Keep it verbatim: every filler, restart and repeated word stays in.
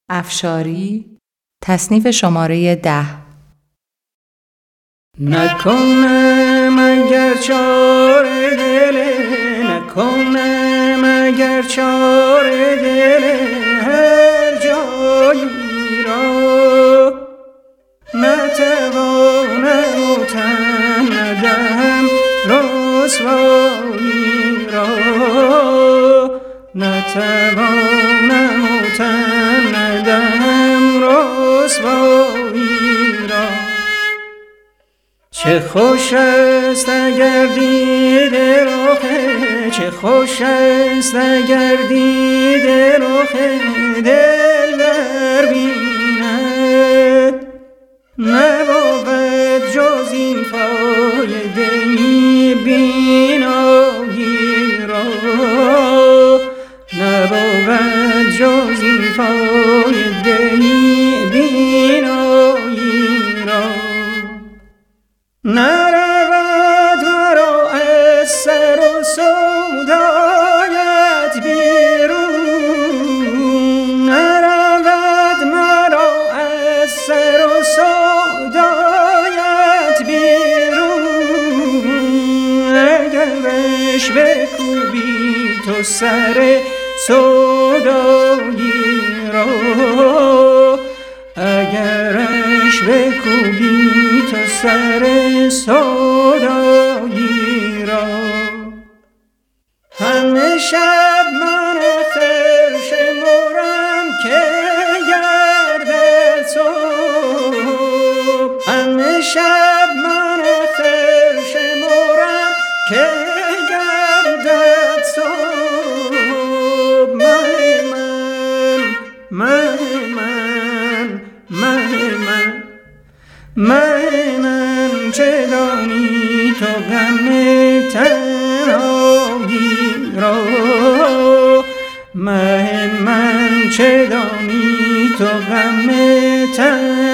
افشاری تصنیف شماره ده. نکنم اگر چاره دل، نکنم اگر چاره دل هر جایی را، نتوانم و تن ندهم رسوایی را، نتوانم و تن ندهم رسوایی را. چه خوش است اگر دیده رخ، چه خوش است اگر دیده رخ دلبر بیند، نبود جز این فایده ای بینایی را، نبود جز این فایده ای بینایی را. نرود مرا از سر و سودایت بیرون، نرود مرا از سر و سودایت بیرون، اگرش بکوبی تو سر سودایی را، اگرش بکوبی تو سر سودایی را. همه شب من خرش مرم که گردد صبح، همه شب من خرش مرم که گردد صبح. مه من مه من مه من مه من چه دانی تو غم تنهایی را، مه من چه دانی تو غم تنهایی